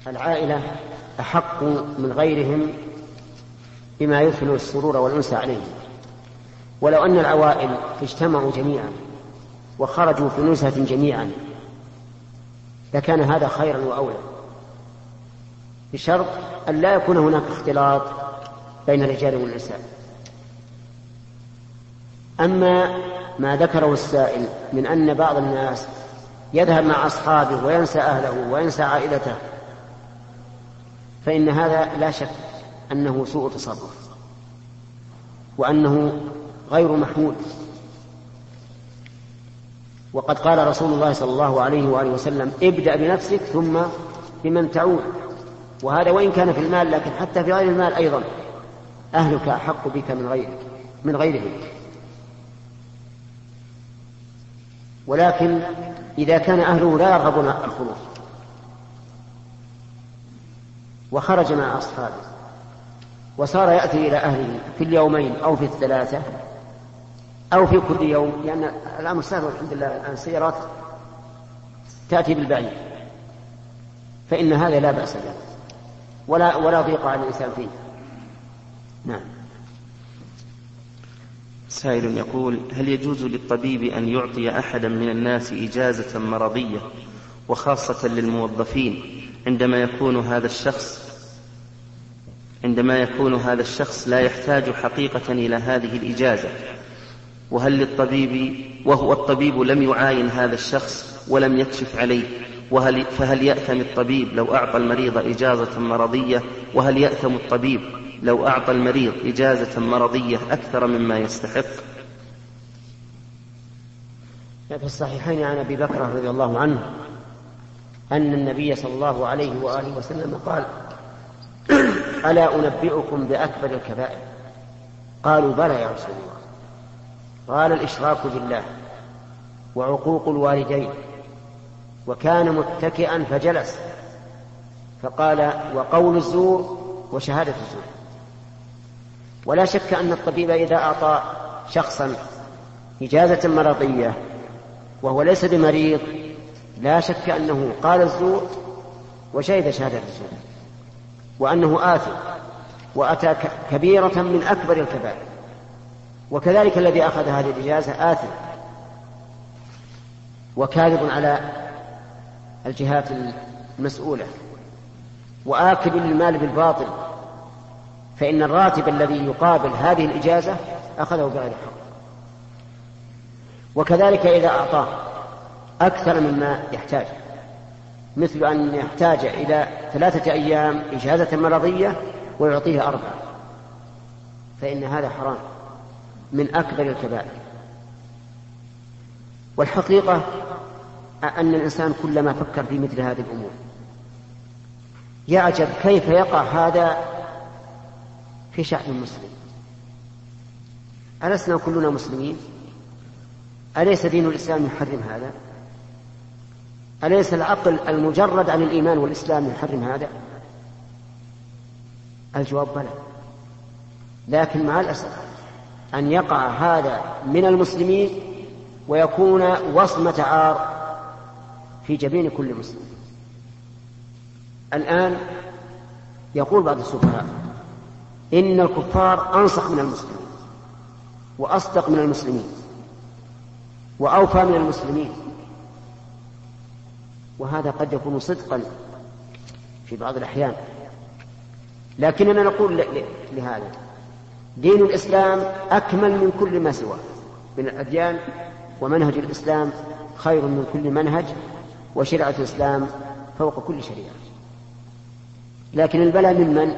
العائلة أحق من غيرهم بما يثني السرور والأنس عليهم. ولو أن العوائل اجتمعوا جميعا وخرجوا في نزهة جميعا لكان هذا خيرا وأولى، بشرط أن لا يكون هناك اختلاط بين الرجال والنساء. أما ما ذكره السائل من أن بعض الناس يذهب مع أصحابه وينسى أهله وينسى عائلته، فإن هذا لا شك أنه سوء تصرف وأنه غير محمود. وقد قال رسول الله صلى الله عليه وآله وسلم: ابدأ بنفسك ثم بمن تعود. وهذا وإن كان في المال، لكن حتى في غير المال أيضا أهلك أحق بك من غيرهم. ولكن إذا كان أهله لا يرغبون الخروج وخرج مع أصحابه وصار يأتي إلى أهله في اليومين أو في الثلاثة أو في كل يوم، لأن الأمر سهل والحمد لله، الآن السيارات تأتي بالبعيد، فإن هذا لا بأس به ولا ضيق على الإنسان فيه. نعم. سائل يقول: هل يجوز للطبيب أن يعطي أحدا من الناس إجازة مرضية وخاصة للموظفين عندما يكون هذا الشخص لا يحتاج حقيقة إلى هذه الإجازة، وهو الطبيب لم يعاين هذا الشخص ولم يكشف عليه، فهل يأثم الطبيب لو أعطى المريض إجازة مرضية؟ وهل يأثم الطبيب لو أعطى المريض إجازة مرضية أكثر مما يستحق؟ في الصحيحين عن أبي بكر رضي الله عنه أن النبي صلى الله عليه وآله وسلم قال: ألا أنبئكم بأكبر الكبائر؟ قالوا: بلى يا رسول الله. قال: الإشراك بالله وعقوق الوالدين. وكان متكئا فجلس فقال: وقول الزور وشهادة الزور. ولا شك أن الطبيب إذا أعطى شخصا إجازة مرضية وهو ليس بمريض لا شك أنه قال الزور وشهد شهادة الزور، وأنه آثم وأتى كبيرة من أكبر الكبائر. وكذلك الذي أخذ هذه الإجازة آثم وكاذب على الجهات المسؤولة وآكل للمال بالباطل، فإن الراتب الذي يقابل هذه الإجازة أخذه بغير حق. وكذلك إذا أعطاه أكثر مما يحتاج، مثل أن يحتاج إلى 3 أيام إجازة مرضية ويعطيه 4، فإن هذا حرام من أكبر الكبائر. والحقيقة أن الإنسان كلما فكر في مثل هذه الأمور يعجب كيف يقع هذا في شعب مسلم. ألسنا كلنا مسلمين؟ أليس دين الإسلام يحرم هذا؟ أليس العقل المجرد عن الإيمان والإسلام يحرم هذا؟ الجواب بلى. لكن مع الأسف أن يقع هذا من المسلمين ويكون وصمة عار في جبين كل مسلم. الآن يقول بعض السفهاء إن الكفار أنصح من المسلمين وأصدق من المسلمين وأوفى من المسلمين، وهذا قد يكون صدقا في بعض الأحيان، لكننا نقول لهذا دين الإسلام أكمل من كل ما سواه من الأديان، ومنهج الإسلام خير من كل منهج، وشريعة الإسلام فوق كل شريعة. لكن البلاء من؟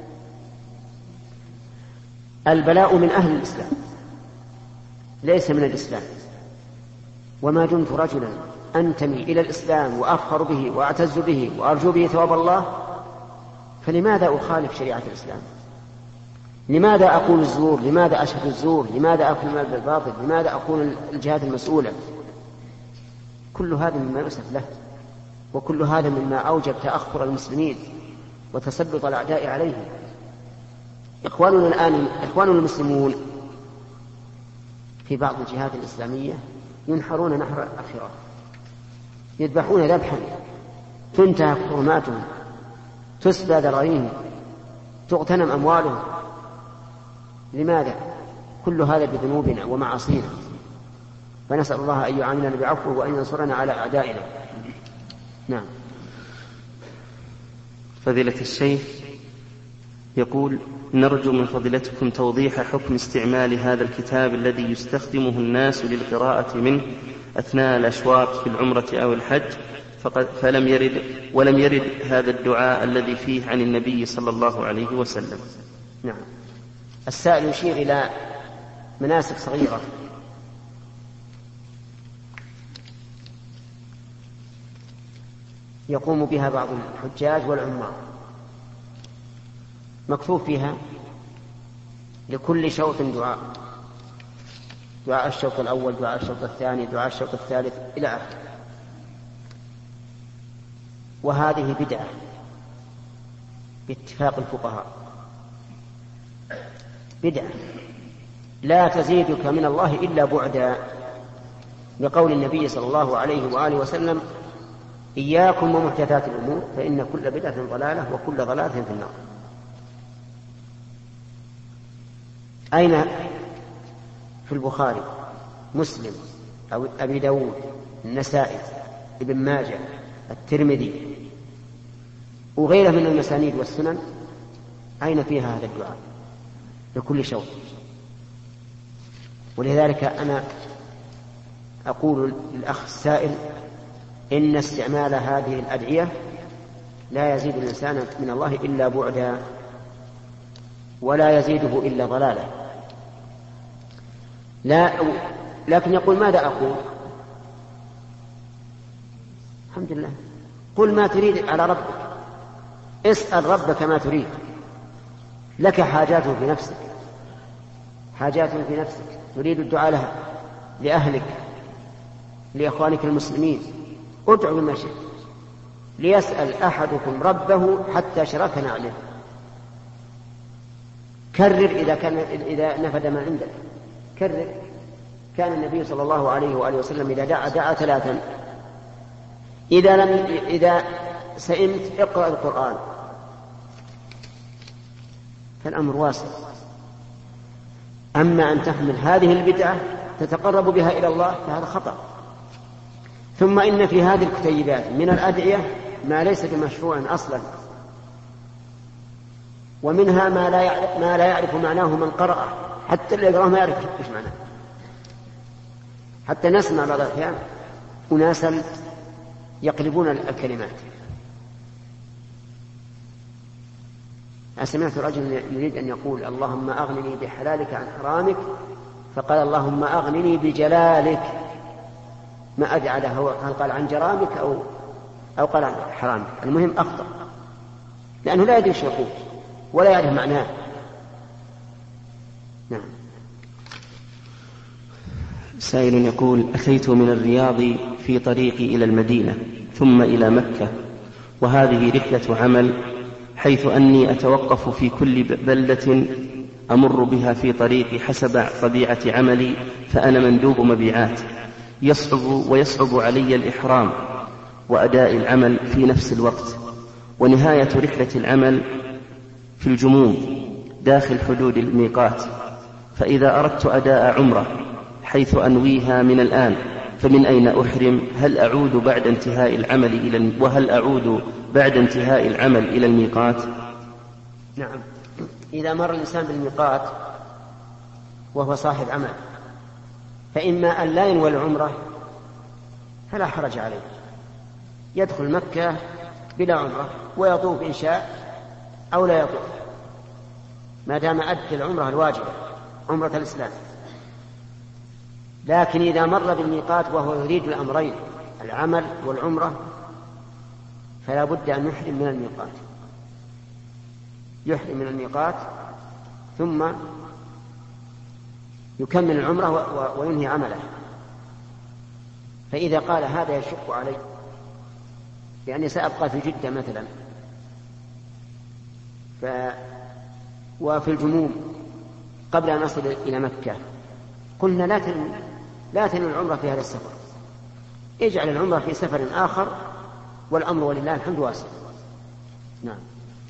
البلاء من أهل الإسلام ليس من الإسلام. وما دمت رجلا أنتمي إلى الإسلام وأفخر به وأعتز به وأرجو به ثواب الله، فلماذا أخالف شريعة الإسلام؟ لماذا أقول الزور؟ لماذا أشهد الزور؟ لماذا أكل المال بالباطل؟ لماذا أكون الجهات المسؤولة؟ كل هذا مما يؤسف له، وكل هذا مما أوجب تأخر المسلمين وتسلط الأعداء عليهم. إخواننا الآن إخواننا المسلمون في بعض الجهات الإسلامية ينحرون نحر الخراف، يذبحون ذبحا تنتهك حرماتهم تسبى ذراريهم، تغتنم أموالهم. لماذا؟ كل هذا بذنوبنا ومعاصينا، فنسأل الله أن يعاملنا بعفوه وأن ينصرنا على أعدائنا. نعم. فضيلة الشيخ يقول: نرجو من فضيلتكم توضيح حكم استعمال هذا الكتاب الذي يستخدمه الناس للقراءة منه أثناء الأشواط في العمرة أو الحج، ولم يرد هذا الدعاء الذي فيه عن النبي صلى الله عليه وسلم. نعم. السائل يشير إلى مناسك صغيرة يقوم بها بعض الحجاج والعمار، مكتوب فيها لكل شوط دعاء، دعاء الشوط الأول، دعاء الشوط الثاني، دعاء الشوط الثالث إلى آخره. وهذه بدعة باتفاق الفقهاء، بدعة لا تزيدك من الله إلا بعدا، بقول النبي صلى الله عليه وآله وسلم: إياكم ومحدثات الأمور فإن كل بدعة ضلالة وكل ضلالة في النار. أين في البخاري، مسلم، أو أبي داود، النسائي، ابن ماجه، الترمذي وغيره من المسانيد والسنن أين فيها هذا الدعاء لكل شوط؟ ولذلك أنا أقول للأخ السائل إن استعمال هذه الأدعية لا يزيد الإنسان من الله إلا بعدا ولا يزيده إلا ضلالا. لكن يقول: ماذا أقول؟ الحمد لله، قل ما تريد على ربك، اسأل ربك ما تريد، لك حاجات في نفسك، حاجات في نفسك تريد الدعاء لها، لأهلك، لإخوانك المسلمين، ادعوا بما شئت. ليسأل أحدكم ربه حتى شركنا عليه. كرر إذا نفد ما عندك، كرر. كان النبي صلى الله عليه وآله وسلم إذا دعا 3. إذا سئمت اقرأ القرآن، فالأمر واسع. أما أن تحمل هذه البدعة تتقرب بها إلى الله فهذا خطأ. ثم إن في هذه الكتيبات من الأدعية ما ليس بمشروع أصلا، ومنها ما لا يعرف معناه من قرأه، حتى اللي يقرأه ما يعرف إيش معناه. حتى نسمع بعض الأحيان أناسا يقلبون الكلمات. سمعت رجل يريد أن يقول: اللهم أغنني بحلالك عن حرامك، فقال: اللهم أغنني بجلالك. ما أدري على هل قال عن جرامك أو قال عن حرامك. المهم أخطأ، لأنه لا يدري ايش يقول ولا يعرف معناه. نعم. سائل يقول: أتيت من الرياض في طريقي إلى المدينة ثم إلى مكة، وهذه رحلة عمل، حيث أني أتوقف في كل بلدة أمر بها في طريقي حسب طبيعة عملي، فأنا مندوب مبيعات، ويصعب علي الإحرام وأداء العمل في نفس الوقت، ونهاية رحلة العمل في الجموم داخل حدود الميقات. فإذا أردت أداء عمرة حيث أنويها من الآن فمن أين أحرم؟ وهل أعود بعد انتهاء العمل إلى الميقات؟ نعم. إذا مر الإنسان بالميقات وهو صاحب عمل، فإما أن لا ينوي العمرة فلا حرج عليه، يدخل مكة بلا عمرة ويطوف إن شاء أو لا يطوف، ما دام أدى العمرة الواجبة، عمرة الإسلام. لكن إذا مر بالميقات وهو يريد الأمرين، العمل والعمرة، فلا بد أن يحرم من الميقات، يحرم من الميقات ثم يكمل العمرة وينهي عمله. فإذا قال هذا يشق علي، يعني سأبقى في جدة مثلا وفي الجموم قبل أن أصل إلى مكة، قلنا لا تنوي العمرة في هذا السفر، اجعل العمرة في سفر آخر، والأمر ولله الحمد واسع. نعم.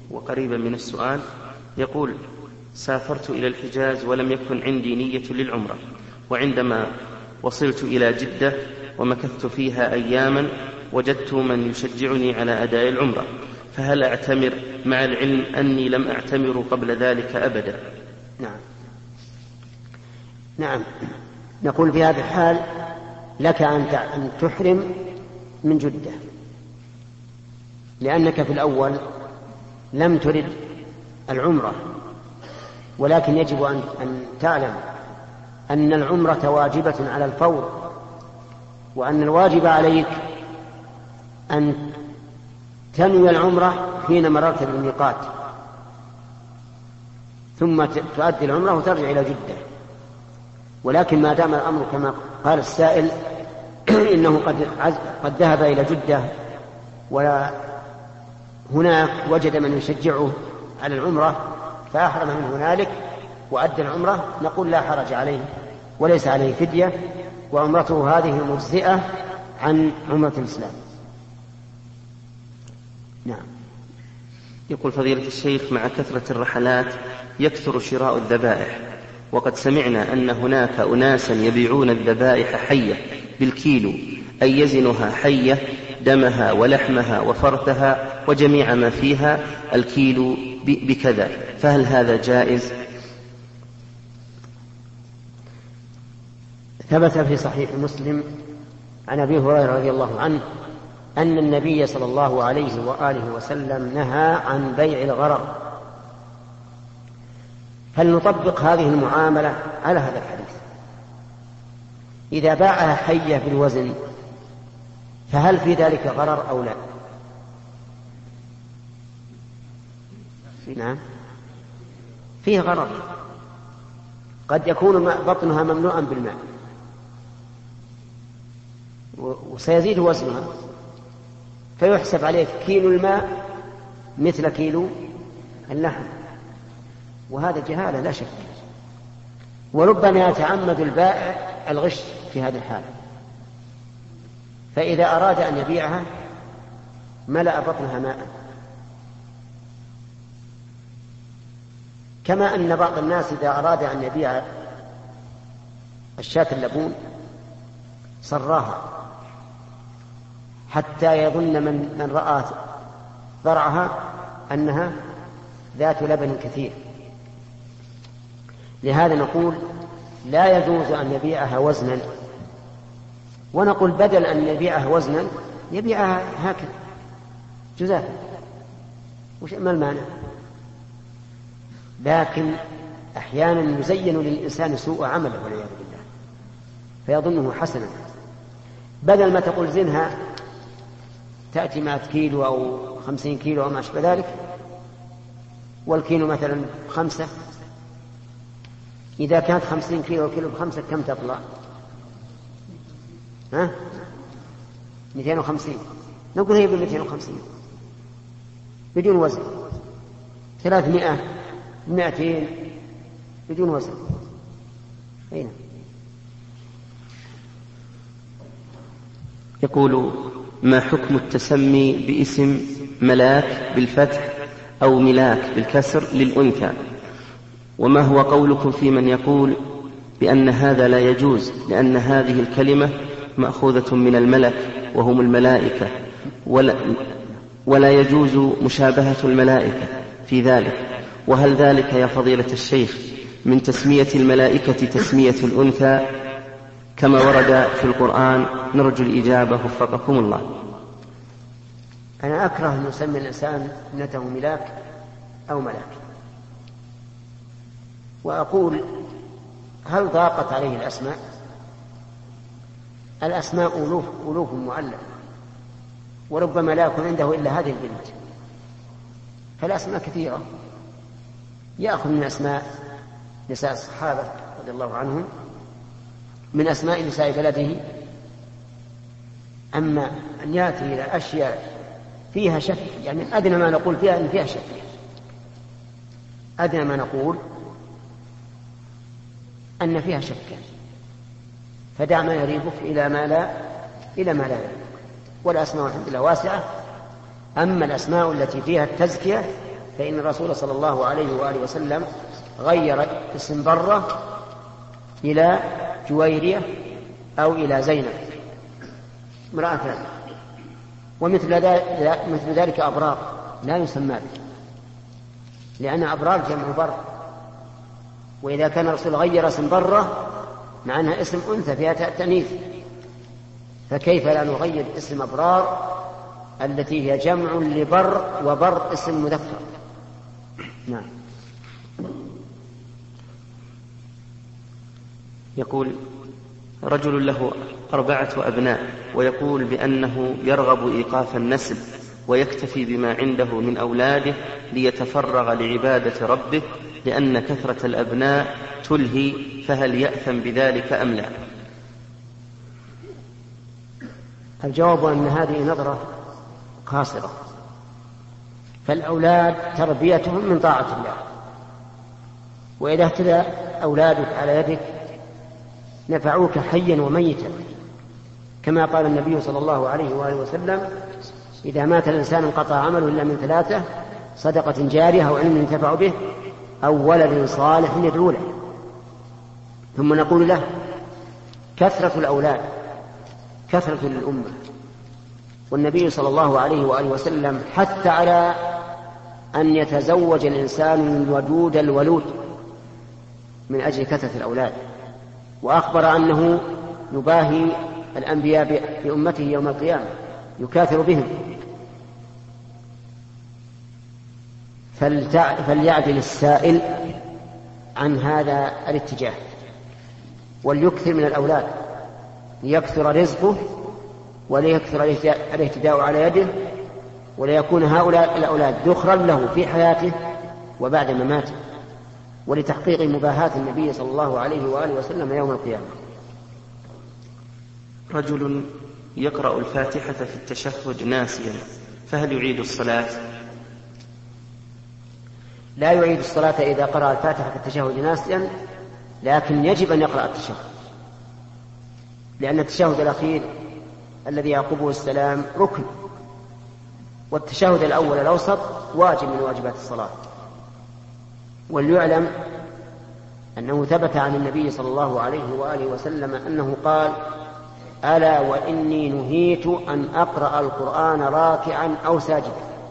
وقريبا من السؤال، يقول: سافرت إلى الحجاز ولم يكن عندي نية للعمرة، وعندما وصلت إلى جدة ومكثت فيها أياما وجدت من يشجعني على أداء العمرة، فهل أعتمر مع العلم أني لم أعتمر قبل ذلك أبدا؟ نعم. نقول في هذا الحال لك أن تحرم من جدة، لأنك في الأول لم ترد العمرة، ولكن يجب أن تعلم أن العمرة واجبة على الفور، وأن الواجب عليك أن تنوي العمرة حين مررت بالميقات، ثم تؤدي العمرة وترجع إلى جدة. ولكن ما دام الأمر كما قال السائل إنه قد ذهب إلى جدة وهناك وجد من يشجعه على العمرة فأحرم من هنالك وأدى العمرة، نقول لا حرج عليه وليس عليه فدية، وعمرته هذه مجزئة عن عمرة الإسلام. نعم. يقول فضيلة الشيخ: مع كثرة الرحلات يكثر شراء الذبائح، وقد سمعنا أن هناك أناسا يبيعون الذبائح حية بالكيلو، أي يزنها حية دمها ولحمها وفرثها وجميع ما فيها الكيلو بكذا، فهل هذا جائز؟ ثبت في صحيح مسلم عن أبي هريرة رضي الله عنه أن النبي صلى الله عليه وآله وسلم نهى عن بيع الغرر، فلنطبق هذه المعاملة على هذا الحديث. إذا باعها حية بالوزن فهل في ذلك غرر أو لا؟ نعم، فيه غرر، قد يكون بطنها مملوءا بالماء وسيزيد وزنها، فيحسب عليه كيلو الماء مثل كيلو اللحم، وهذا جهالة لا شك. وربما يتعمد البائع الغش في هذا الحال، فإذا أراد أن يبيعها ملأ بطنها ماء، كما أن بعض الناس إذا أراد أن يبيع الشاة اللبون صراها حتى يظن من رأى ضرعها أنها ذات لبن كثير. لهذا نقول لا يجوز أن يبيعها وزنا، ونقول بدل أن يبيعها وزنا يبيعها هكذا جزافا، ما المانع؟ لكن أحيانا يزين للإنسان سوء عمله والعياذ بالله فيظنه حسنا، بدل ما تقول زنها تأتي 100 كيلو أو 50 كيلو أو ما أشبه ذلك، والكيلو مثلا 5، إذا كانت 50 كيلو وكيلو ب5 كم تطلع؟ 250. نقول هي ب250 بدون وزن، 300 200 بدون وزن. هنا يقول: ما حكم التسمي باسم ملاك بالفتح أو ملاك بالكسر للأنثى؟ وما هو قولكم في من يقول بأن هذا لا يجوز لأن هذه الكلمة مأخوذة من الملك وهم الملائكة، ولا يجوز مشابهة الملائكة في ذلك؟ وهل ذلك يا فضيلة الشيخ من تسمية الملائكة تسمية الأنثى كما ورد في القرآن؟ نرجو الإجابة وفقكم الله. أنا أكره أن يسمي الإنسان ابنته ملاك أو ملاك، وأقول هل ضاقت عليه الأسماء؟ الأسماء ألوف مؤلفة، وربما لا يكون عنده إلا هذه البنت، فالأسماء كثيرة، يأخذ من أسماء نساء الصحابة رضي الله عنهم، من أسماء نساء بلده. أما أن يأتي إلى أشياء فيها شك، يعني أدنى ما نقول فيها أن فيها شك، أدنى ما نقول أن فيها شك، فدع ما يريبك إلى ما لا يريبك. والأسماء الحمد لله واسعة، أما الأسماء التي فيها التزكية فإن الرسول صلى الله عليه وآله وسلم غير اسم برة إلى جويرية أو إلى زينب امرأة ثانية. ومثل ذلك أبرار لا يسمى به، لأن أبرار جمع بر، وإذا كان الرسول غير اسم برة مع أنها اسم أنثى فيها تأنيث، فكيف لا نغير اسم أبرار التي هي جمع لبر، وبر اسم مذكر. نعم. يقول: رجل له 4 أبناء ويقول بأنه يرغب إيقاف النسل ويكتفي بما عنده من أولاده ليتفرغ لعبادة ربه لأن كثرة الأبناء تلهي، فهل يأثم بذلك أم لا؟ الجواب أن هذه نظرة قاصرة، فالأولاد تربيتهم من طاعة الله، وإذا اهتدى أولادك على يدك نفعوك حيا وميتا، كما قال النبي صلى الله عليه وآله وسلم: إذا مات الإنسان انقطع عمله إلا من 3: صدقة جارية أو علم ينتفع به أو ولد صالح يدعو له. ثم نقول له: كثرة الأولاد كثرة للأمة، والنبي صلى الله عليه وآله وسلم حث على أن يتزوج الإنسان الودود الولود من أجل كثرة الأولاد، وأخبر أنه يباهي الأنبياء بأمته يوم القيامة، يكاثر بهم. فليعدل السائل عن هذا الاتجاه وليكثر من الأولاد ليكثر رزقه وليكثر الاهتداء على يده، وليكون هؤلاء الأولاد ذخرا له في حياته وبعد مماته، ولتحقيق مباهاة النبي صلى الله عليه وآله وسلم يوم القيامة. رجل يقرأ الفاتحة في التشهد ناسيا، فهل يعيد الصلاة؟ لا يعيد الصلاة إذا قرأ الفاتحة في التشهد ناسيا، لكن يجب أن يقرأ التشهد، لأن التشهد الأخير الذي يعقبه السلام ركن، والتشهد الأول الأوسط واجب من واجبات الصلاة. وليعلم أنه ثبت عن النبي صلى الله عليه وآله وسلم أنه قال: ألا وإني نهيت أن أقرأ القرآن راكعا أو ساجدا.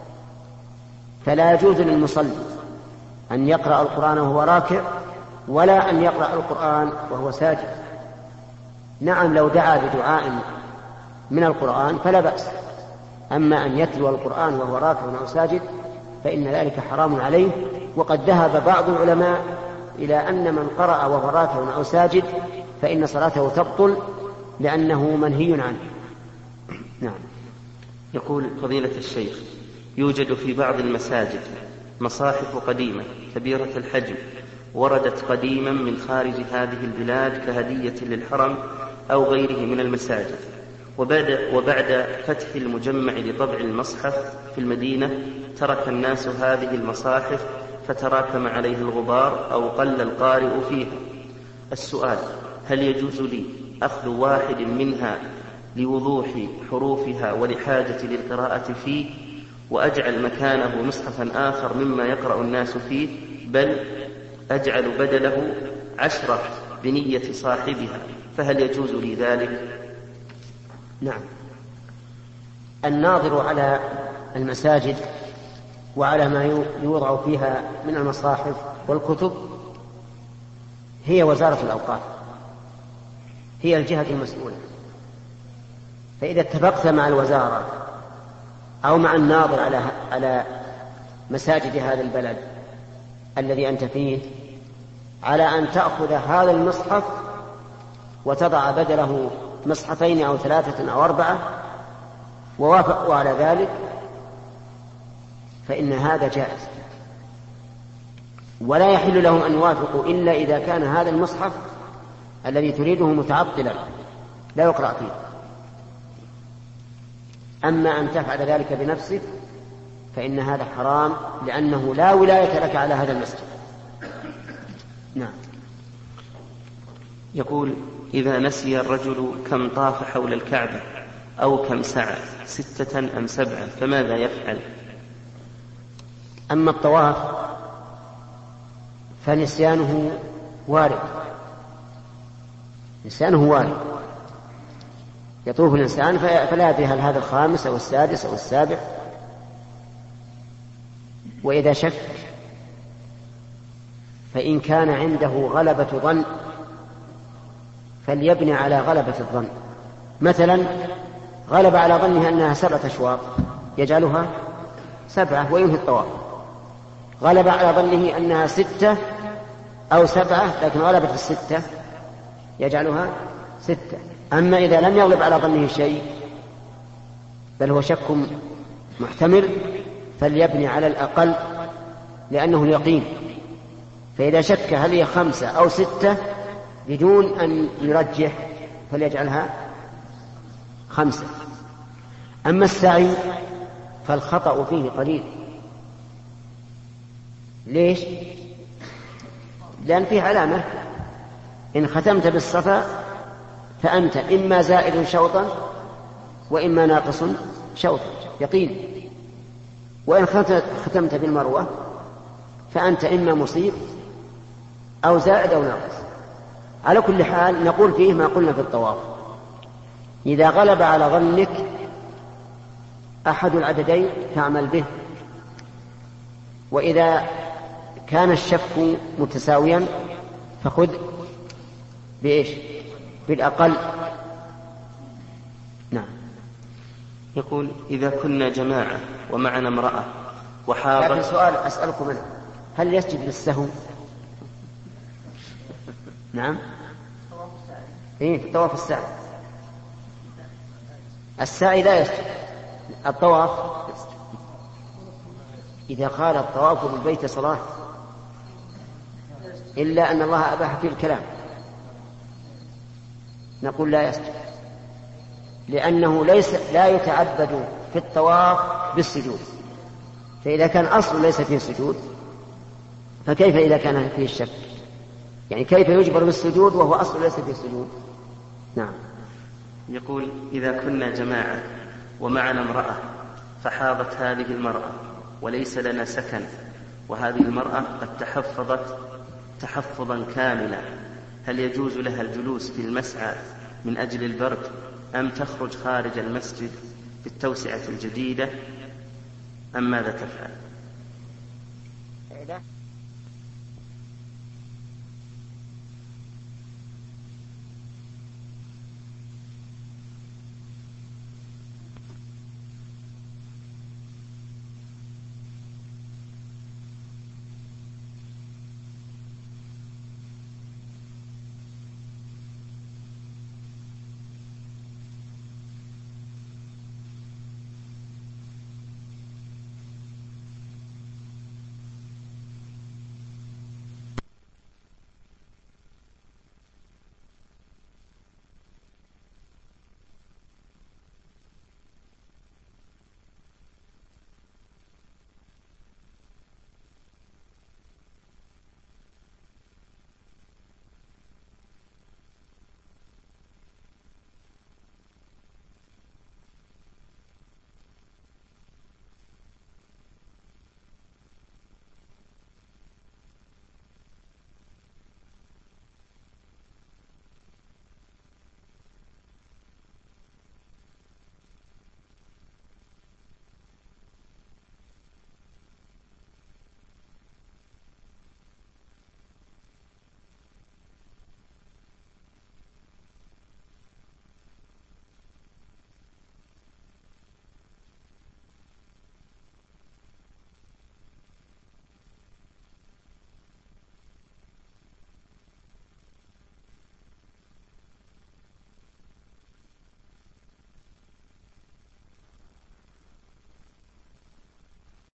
فلا يجوز للمصلي أن يقرأ القرآن وهو راكع، ولا أن يقرأ القرآن وهو ساجد. نعم، لو دعا بدعاء من القرآن فلا بأس، أما أن يتلو القرآن وهو راكع أو ساجد فإن ذلك حرام عليه. وقد ذهب بعض العلماء إلى أن من قرأ وهو راكع أو ساجد فإن صلاته تبطل لأنه منهي عنه. نعم. يقول فضيلة الشيخ: يوجد في بعض المساجد مصاحف قديمة كبيرة الحجم وردت قديما من خارج هذه البلاد كهدية للحرم أو غيره من المساجد، وبعد فتح المجمع لطبع المصحف في المدينة ترك الناس هذه المصاحف فتراكم عليه الغبار أو قل القارئ فيها. السؤال: هل يجوز لي أخذ واحد منها لوضوح حروفها ولحاجة للقراءة فيه، وأجعل مكانه مصحفا آخر مما يقرأ الناس فيه، بل أجعل بدله 10 بنية صاحبها، فهل يجوز لي ذلك؟ نعم. الناظر على المساجد وعلى ما يوضع فيها من المصاحف والكتب هي وزارة الأوقاف، هي الجهة المسؤولة. فإذا اتفقت مع الوزارة أو مع الناظر على مساجد هذا البلد الذي أنت فيه على أن تأخذ هذا المصحف وتضع بدله مصحفين أو 3 أو 4، ووافقوا على ذلك، فإن هذا جائز، ولا يحل لهم أن يوافقوا إلا إذا كان هذا المصحف الذي تريده متعطلا لا يقرأ فيه. أما أن تفعل ذلك بنفسك فإن هذا حرام، لأنه لا ولاية لك على هذا المسجد. نعم. يقول: إذا نسي الرجل كم طاف حول الكعبة أو كم سعى 6 أم 7 فماذا يفعل؟ أما الطواف فنسيانه وارد، نسيانه وارد، يطوف الإنسان فلا يدري هل هذا الخامس أو السادس أو السابع، وإذا شك فإن كان عنده غلبة ظن فليبني على غلبة الظن. مثلا غلب على ظنه أنها 7 أشواط يجعلها 7 وينهي الطواف. غلب على ظنه أنها 6 أو 7 لكن غلبت 6 يجعلها 6. أما إذا لم يغلب على ظنه شيء بل هو شك محتمل فليبني على الأقل لأنه اليقين، فإذا شك هل هي 5 أو 6 بدون أن يرجح فليجعلها 5. أما السعي فالخطأ فيه قليل. ليش؟ لأن فيه علامة، إن ختمت بالصفا فأنت إما زائد شوطا وإما ناقص شوطا يقين، وإن ختمت بالمروة فأنت إما مصيب أو زائد أو ناقص. على كل حال نقول فيه ما قلنا في الطواف، إذا غلب على ظنك أحد العددين فاعمل به، وإذا كان الشك متساويا فخذ بإيش؟ بالأقل. نعم. يقول إذا كنا جماعة ومعنا امرأة وحاضت. لكن سؤال أسألكم منه، هل يسجد للسهو؟ نعم. إيه في الطواف السعي. السعي لا يسجد، الطواف إذا قال الطواف بالبيت صلاة إلا أن الله أباح فيه الكلام نقول لا يسجد، لأنه لا يتعبد في الطواف بالسجود، فإذا كان أصل ليس فيه سجود فكيف إذا كان فيه الشك؟ يعني كيف يجبر بالسجود وهو أصل ليس فيه سجود؟ نعم. يقول إذا كنا جماعة ومعنا امرأة فحاضت هذه المرأة وليس لنا سكن، وهذه المرأة قد تحفظت تحفظا كاملا، هل يجوز لها الجلوس في المسعى من أجل البرد أم تخرج خارج المسجد في التوسعة الجديدة أم ماذا تفعل؟